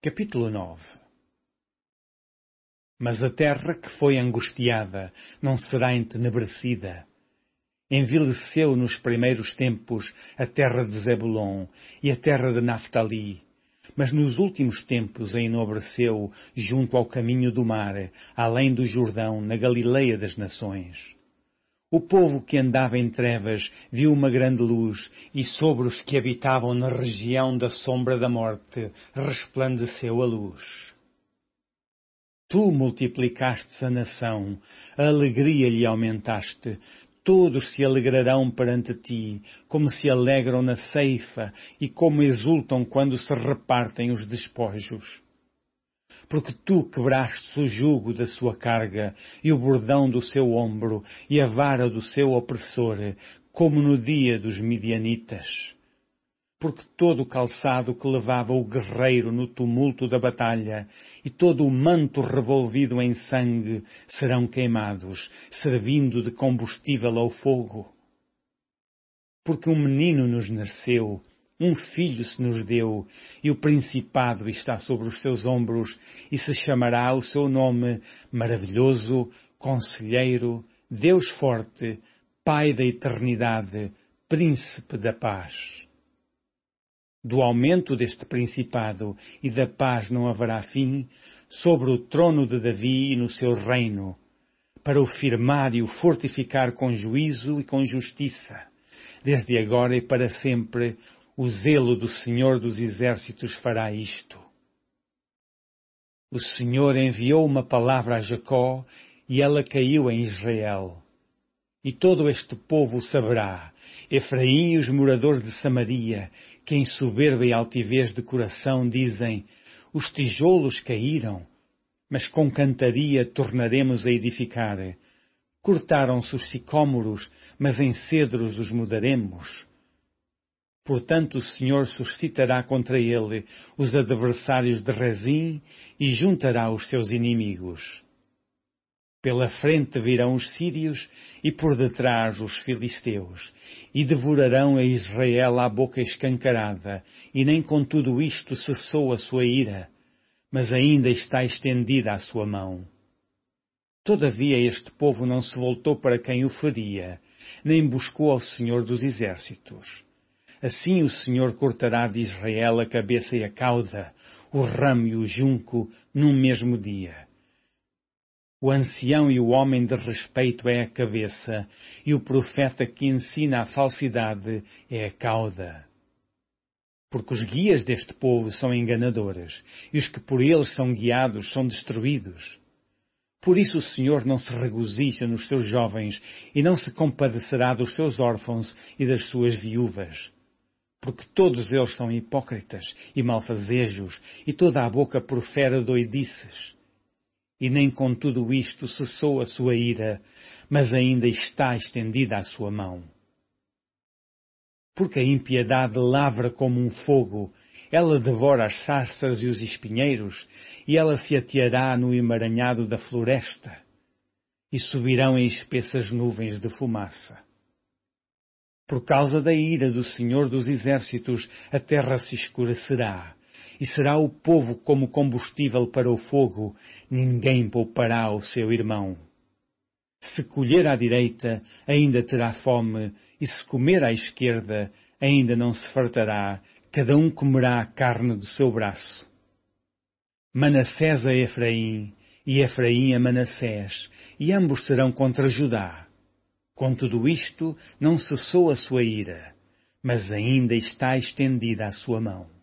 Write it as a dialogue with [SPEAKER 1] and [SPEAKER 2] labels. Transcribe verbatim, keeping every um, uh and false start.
[SPEAKER 1] Capítulo nove. Mas a terra que foi angustiada não será entenebrecida. Envileceu nos primeiros tempos a terra de Zebulon e a terra de Naftali, mas nos últimos tempos a enobreceu junto ao caminho do mar, além do Jordão, na Galileia das nações. O povo que andava em trevas viu uma grande luz, e sobre os que habitavam na região da sombra da morte resplandeceu a luz. Tu multiplicastes a nação, a alegria lhe aumentaste, todos se alegrarão perante ti, como se alegram na ceifa e como exultam quando se repartem os despojos. Porque tu quebrastes o jugo da sua carga, e o bordão do seu ombro, e a vara do seu opressor, como no dia dos midianitas. Porque todo o calçado que levava o guerreiro no tumulto da batalha, e todo o manto revolvido em sangue, serão queimados, servindo de combustível ao fogo. Porque um menino nos nasceu, um filho se nos deu, e o principado está sobre os seus ombros, e se chamará o seu nome Maravilhoso, Conselheiro, Deus Forte, Pai da Eternidade, Príncipe da Paz. Do aumento deste principado e da paz não haverá fim, sobre o trono de Davi e no seu reino, para o firmar e o fortificar com juízo e com justiça, desde agora e para sempre. O zelo do Senhor dos Exércitos fará isto. O Senhor enviou uma palavra a Jacó, e ela caiu em Israel. E todo este povo saberá, Efraim e os moradores de Samaria, que em soberba e altivez de coração dizem: os tijolos caíram, mas com cantaria tornaremos a edificar. Cortaram-se os sicômoros, mas em cedros os mudaremos. Portanto o Senhor suscitará contra ele os adversários de Rezim e juntará os seus inimigos. Pela frente virão os sírios e por detrás os filisteus, e devorarão a Israel à boca escancarada, e nem com tudo isto cessou a sua ira, mas ainda está estendida a sua mão. Todavia este povo não se voltou para quem o feria, nem buscou ao Senhor dos Exércitos. Assim o Senhor cortará de Israel a cabeça e a cauda, o ramo e o junco, num mesmo dia. O ancião e o homem de respeito é a cabeça, e o profeta que ensina a falsidade é a cauda. Porque os guias deste povo são enganadores, e os que por eles são guiados são destruídos. Por isso o Senhor não se regozija nos seus jovens, e não se compadecerá dos seus órfãos e das suas viúvas. Porque todos eles são hipócritas e malfazejos, e toda a boca profere doidices. E nem com tudo isto cessou a sua ira, mas ainda está estendida a sua mão. Porque a impiedade lavra como um fogo, ela devora as sarças e os espinheiros, e ela se ateará no emaranhado da floresta, e subirão em espessas nuvens de fumaça. Por causa da ira do Senhor dos Exércitos, a terra se escurecerá, e será o povo como combustível para o fogo, ninguém poupará o seu irmão. Se colher à direita, ainda terá fome, e se comer à esquerda, ainda não se fartará, cada um comerá a carne do seu braço. Manassés a Efraim, e Efraim a Manassés, e ambos serão contra Judá. Com tudo isto, não cessou a sua ira, mas ainda está estendida a sua mão.